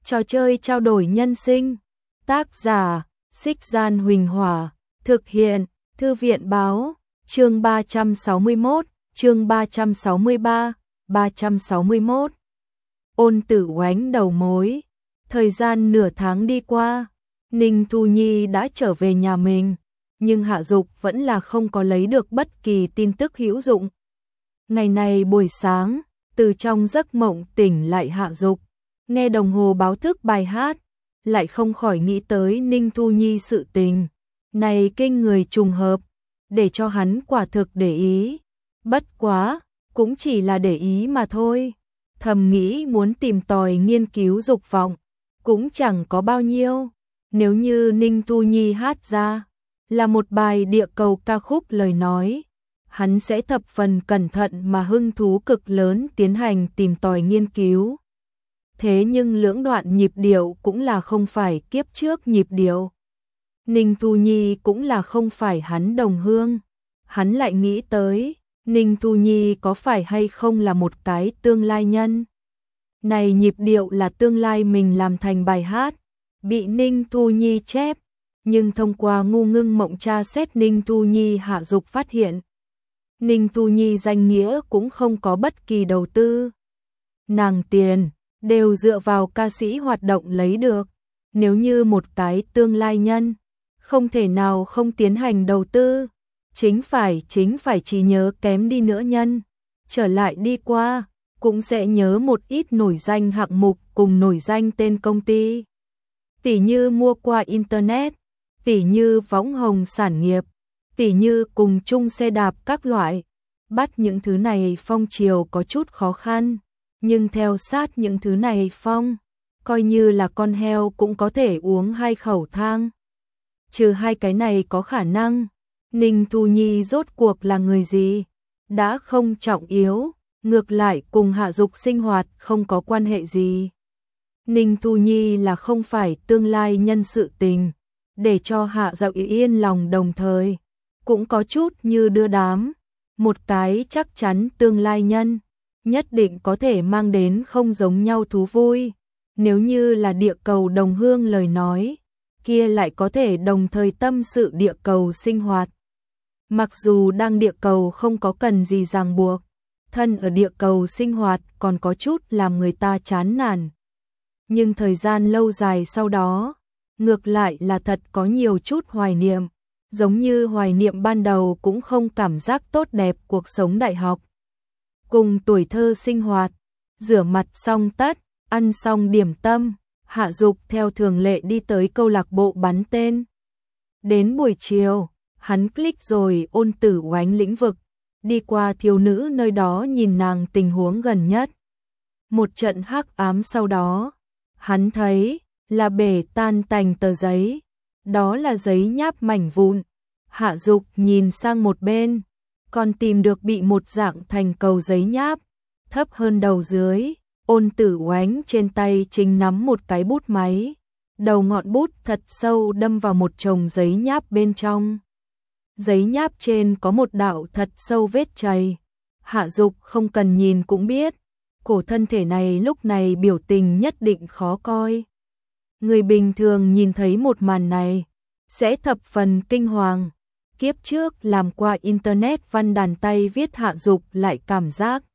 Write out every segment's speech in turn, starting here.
Trò chơi trao đổi nhân sinh. Tác giả: Xích Gian Huỳnh Hỏa. Thực hiện: Thư viện Báo. Chương 361, chương 363, 361. Ôn Tử Oánh đầu mối. Thời gian nửa tháng đi qua, Ninh Thu Nhi đã trở về nhà mình, nhưng Hạ Dục vẫn là không có lấy được bất kỳ tin tức hữu dụng. Ngày này buổi sáng, từ trong giấc mộng tỉnh lại Hạ Dục, nghe đồng hồ báo thức bài hát, lại không khỏi nghĩ tới Ninh Thu Nhi sự tình. Này kinh người trùng hợp, để cho hắn quả thực để ý. Bất quá, cũng chỉ là để ý mà thôi. Thầm nghĩ muốn tìm tòi nghiên cứu dục vọng, cũng chẳng có bao nhiêu. Nếu như Ninh Thu Nhi hát ra là một bài địa cầu ca khúc lời nói, hắn sẽ thập phần cẩn thận mà hứng thú cực lớn tiến hành tìm tòi nghiên cứu. Thế nhưng lưỡng đoạn nhịp điệu cũng là không phải kiếp trước nhịp điệu. Ninh Thu Nhi cũng là không phải hắn đồng hương. Hắn lại nghĩ tới, Ninh Thu Nhi có phải hay không là một cái tương lai nhân. Này nhịp điệu là tương lai mình làm thành bài hát, bị Ninh Thu Nhi chép, nhưng thông qua ngu ngưng mộng tra xét Ninh Thu Nhi Hạ Dục phát hiện. Ninh Thu Nhi danh nghĩa cũng không có bất kỳ đầu tư. Nàng tiền, đều dựa vào ca sĩ hoạt động lấy được. Nếu như một cái tương lai nhân, không thể nào không tiến hành đầu tư. Chính phải trí nhớ kém đi nữa nhân, trở lại đi qua, cũng sẽ nhớ một ít nổi danh hạng mục cùng nổi danh tên công ty. Tỉ như mua qua Internet, tỉ như võng hồng sản nghiệp, tỉ như cùng chung xe đạp các loại. Bắt những thứ này phong chiều có chút khó khăn, nhưng theo sát những thứ này phong, coi như là con heo cũng có thể uống 2 khẩu thang. Trừ hai cái này có khả năng, Ninh Thu Nhi rốt cuộc là người gì? Đã không trọng yếu, ngược lại cùng Hạ Dục sinh hoạt không có quan hệ gì. Ninh Thu Nhi là không phải tương lai nhân sự tình, để cho Hạ Dục yên lòng đồng thời, cũng có chút như đưa đám. Một cái chắc chắn tương lai nhân, nhất định có thể mang đến không giống nhau thú vui. Nếu như là địa cầu đồng hương lời nói, kia lại có thể đồng thời tâm sự địa cầu sinh hoạt. Mặc dù đang địa cầu không có cần gì ràng buộc, thân ở địa cầu sinh hoạt còn có chút làm người ta chán nản. Nhưng thời gian lâu dài sau đó, ngược lại là thật có nhiều chút hoài niệm, giống như hoài niệm ban đầu cũng không cảm giác tốt đẹp cuộc sống đại học. Cùng tuổi thơ sinh hoạt, rửa mặt xong tất, ăn xong điểm tâm, Hạ Dục theo thường lệ đi tới câu lạc bộ bắn tên. Đến buổi chiều, hắn click rồi Ôn Tử Oánh lĩnh vực, đi qua thiếu nữ nơi đó nhìn nàng tình huống gần nhất. Một trận hắc ám sau đó, hắn thấy là bể tan tành tờ giấy, đó là giấy nháp mảnh vụn. Hạ Dục nhìn sang một bên, còn tìm được bị một dạng thành cầu giấy nháp, thấp hơn đầu dưới. Ôn Tử Oánh trên tay chính nắm một cái bút máy, đầu ngọn bút thật sâu đâm vào một chồng giấy nháp bên trong. Giấy nháp trên có một đạo thật sâu vết chày. Hạ Dục không cần nhìn cũng biết, cổ thân thể này lúc này biểu tình nhất định khó coi. Người bình thường nhìn thấy một màn này, sẽ thập phần kinh hoàng. Kiếp trước làm qua Internet văn đàn tay viết Hạ Dục lại cảm giác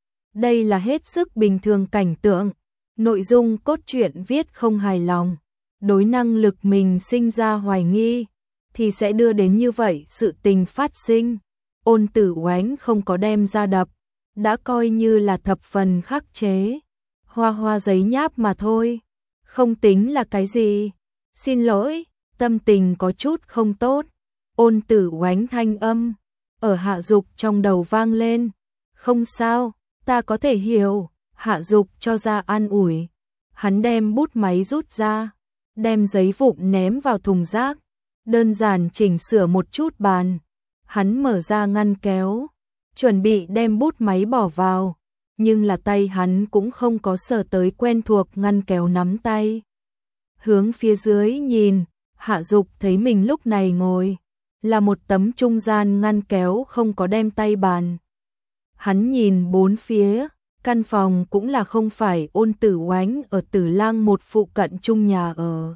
đây là hết sức bình thường cảnh tượng, nội dung cốt truyện viết không hài lòng, đối năng lực mình sinh ra hoài nghi, thì sẽ đưa đến như vậy sự tình phát sinh. Ôn Tử Oánh không có đem ra đập, đã coi như là thập phần khắc chế. Hoa hoa giấy nháp mà thôi, không tính là cái gì. Xin lỗi, tâm tình có chút không tốt. Ôn Tử Oánh thanh âm ở Hạ Dục trong đầu vang lên. Không sao, ta có thể hiểu. Hạ Dục cho ra an ủi. Hắn đem bút máy rút ra, đem giấy vụn ném vào thùng rác, đơn giản chỉnh sửa một chút bàn. Hắn mở ra ngăn kéo, chuẩn bị đem bút máy bỏ vào, nhưng là tay hắn cũng không có sờ tới quen thuộc ngăn kéo nắm tay. Hướng phía dưới nhìn, Hạ Dục thấy mình lúc này ngồi là một tấm trung gian ngăn kéo không có đem tay bàn. Hắn nhìn bốn phía, Căn phòng cũng là không phải Ôn Tử Oánh ở Tử Lang một phụ cận chung nhà ở,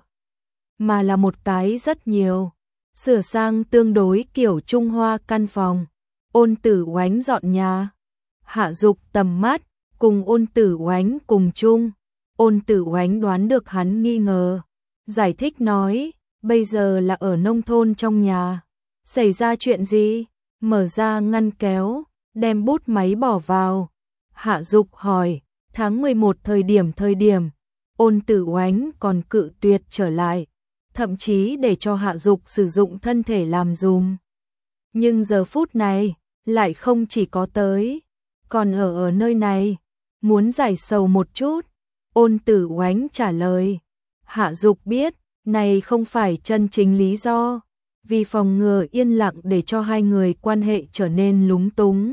mà là một cái rất nhiều, sửa sang tương đối kiểu Trung Hoa căn phòng. Ôn Tử Oánh dọn nhà, Hạ Dục tầm mắt, cùng Ôn Tử Oánh cùng chung. Ôn Tử Oánh đoán được hắn nghi ngờ, giải thích nói, bây giờ là ở nông thôn trong nhà. Xảy ra chuyện gì? Mở ra ngăn kéo, đem bút máy bỏ vào. Hạ Dục hỏi, tháng 11 thời điểm, Ôn Tử Oánh còn cự tuyệt trở lại, thậm chí để cho Hạ Dục sử dụng thân thể làm dùm. Nhưng giờ phút này, lại không chỉ có tới, còn ở nơi này, muốn giải sầu một chút. Ôn Tử Oánh trả lời, Hạ Dục biết, này không phải chân chính lý do, vì phòng ngừa yên lặng để cho hai người quan hệ trở nên lúng túng.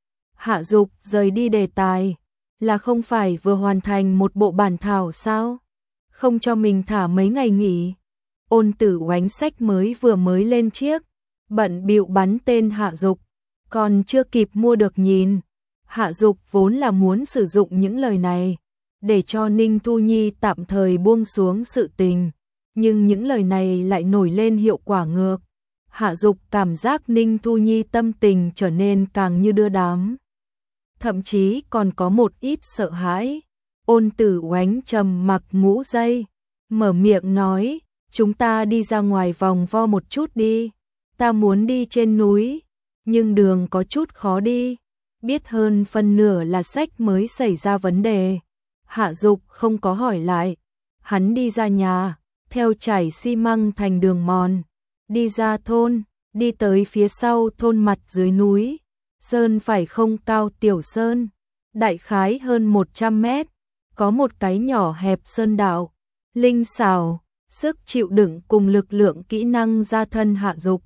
Hạ Dục rời đi đề tài, là không phải vừa hoàn thành một bộ bản thảo sao? Không cho mình thả mấy ngày nghỉ. Ôn Tử Oánh sách vừa mới lên chiếc, bận bịu bắn tên Hạ Dục, còn chưa kịp mua được nhìn. Hạ Dục vốn là muốn sử dụng những lời này để cho Ninh Thu Nhi tạm thời buông xuống sự tình, nhưng những lời này lại nổi lên hiệu quả ngược. Hạ Dục cảm giác Ninh Thu Nhi tâm tình trở nên càng như đưa đám, thậm chí còn có một ít sợ hãi. Ôn Tử Oánh trầm mặc ngũ giây, mở miệng nói, chúng ta đi ra ngoài vòng vo một chút đi, ta muốn đi trên núi, nhưng đường có chút khó đi, biết hơn phân nửa là sách mới xảy ra vấn đề. Hạ Dục không có hỏi lại, hắn đi ra nhà, theo chảy xi măng thành đường mòn, đi ra thôn, đi tới phía sau thôn mặt dưới núi. Sơn phải không cao tiểu sơn, đại khái hơn 100 mét, có một cái nhỏ hẹp sơn đạo, linh xảo, sức chịu đựng cùng lực lượng kỹ năng ra thân Hạ Dục.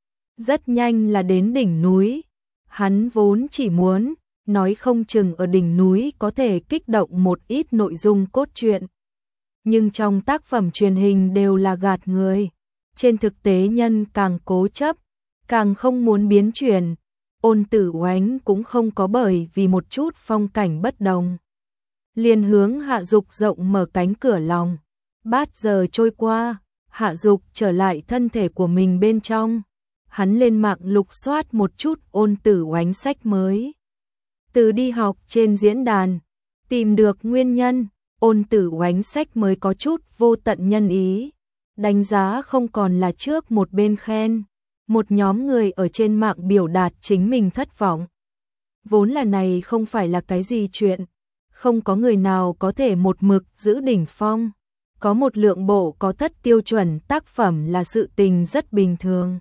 Rất nhanh là đến đỉnh núi, hắn vốn chỉ muốn, nói không chừng ở đỉnh núi có thể kích động một ít nội dung cốt truyện. Nhưng trong tác phẩm truyền hình đều là gạt người, trên thực tế nhân càng cố chấp, càng không muốn biến chuyển. Ôn Tử Oánh cũng không có bởi vì một chút phong cảnh bất đồng, liền hướng Hạ Dục rộng mở cánh cửa lòng. Bát giờ trôi qua, Hạ Dục trở lại thân thể của mình bên trong. Hắn lên mạng lục soát một chút Ôn Tử Oánh sách mới. Từ đi học trên diễn đàn, tìm được nguyên nhân, Ôn Tử Oánh sách mới có chút vô tận nhân ý. Đánh giá không còn là trước một bên khen. Một nhóm người ở trên mạng biểu đạt chính mình thất vọng. Vốn là này không phải là cái gì chuyện, không có người nào có thể một mực giữ đỉnh phong. Có một lượng bộ có thất tiêu chuẩn tác phẩm là sự tình rất bình thường.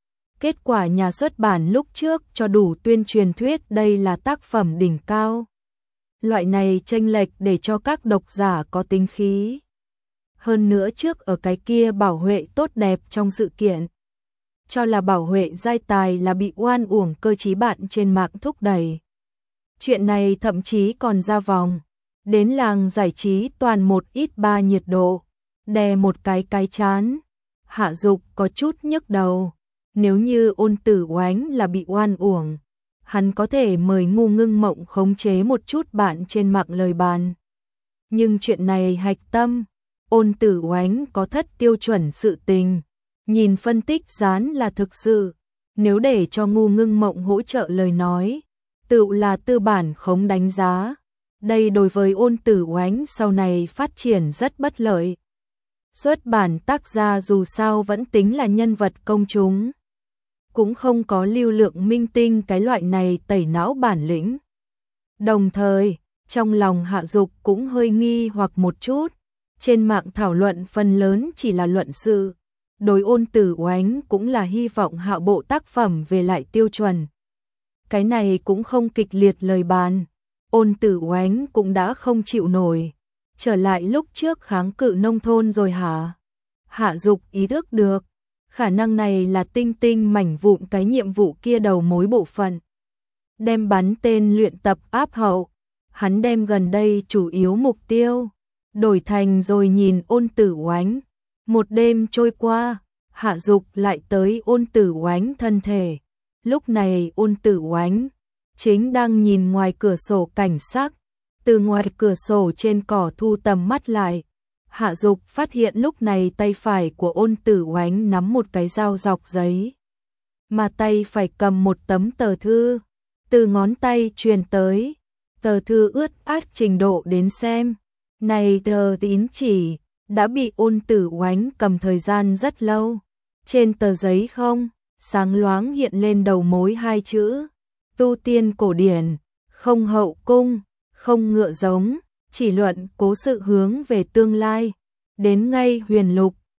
Kết quả nhà xuất bản lúc trước cho đủ tuyên truyền thuyết đây là tác phẩm đỉnh cao. Loại này chênh lệch để cho các độc giả có tính khí. Hơn nữa trước ở cái kia Bảo Huệ tốt đẹp trong sự kiện, cho là Bảo Huệ giai tài là bị oan uổng cơ chí bạn trên mạng thúc đẩy. Chuyện này thậm chí còn ra vòng, đến làng giải trí toàn một ít ba nhiệt độ, đè một cái chán. Hạ Dục có chút nhức đầu, nếu như Ôn Tử Oánh là bị oan uổng, hắn có thể mời Ngu Ngưng Mộng khống chế một chút bạn trên mạng lời bàn. Nhưng chuyện này hạch tâm, Ôn Tử Oánh có thất tiêu chuẩn sự tình. Nhìn phân tích dán là thực sự, nếu để cho Ngu Ngưng Mộng hỗ trợ lời nói, tự là tư bản khống đánh giá. Đây đối với Ôn Tử Oánh sau này phát triển rất bất lợi. Xuất bản tác gia dù sao vẫn tính là nhân vật công chúng, cũng không có lưu lượng minh tinh cái loại này tẩy não bản lĩnh. Đồng thời, trong lòng Hạ Dục cũng hơi nghi hoặc một chút, trên mạng thảo luận phần lớn chỉ là luận sự. Đối Ôn Tử Oánh cũng là hy vọng hạ bộ tác phẩm về lại tiêu chuẩn. Cái này cũng không kịch liệt lời bàn. Ôn Tử Oánh cũng đã không chịu nổi. Trở lại lúc trước kháng cự nông thôn rồi hả? Hạ Dục ý thức được, khả năng này là tinh tinh mảnh vụn cái nhiệm vụ kia đầu mối bộ phận. Đem bắn tên luyện tập áp hậu. Hắn đem gần đây chủ yếu mục tiêu đổi thành rồi nhìn Ôn Tử Oánh. Một đêm trôi qua, Hạ Dục lại tới Ôn Tử Oánh thân thể. Lúc này Ôn Tử Oánh chính đang nhìn ngoài cửa sổ cảnh sắc, Từ ngoài cửa sổ trên cỏ thu tầm mắt lại, Hạ Dục phát hiện lúc này tay phải của Ôn Tử Oánh nắm một cái dao dọc giấy, mà tay phải cầm một tấm tờ thư, từ ngón tay truyền tới, tờ thư ướt át trình độ đến xem. Này tờ tín chỉ, đã bị Ôn Tử Oánh cầm thời gian rất lâu. Trên tờ giấy không, sáng loáng hiện lên đầu mối hai chữ, tu tiên cổ điển, không hậu cung, không ngựa giống, chỉ luận cố sự hướng về tương lai. Đến ngay huyền lục,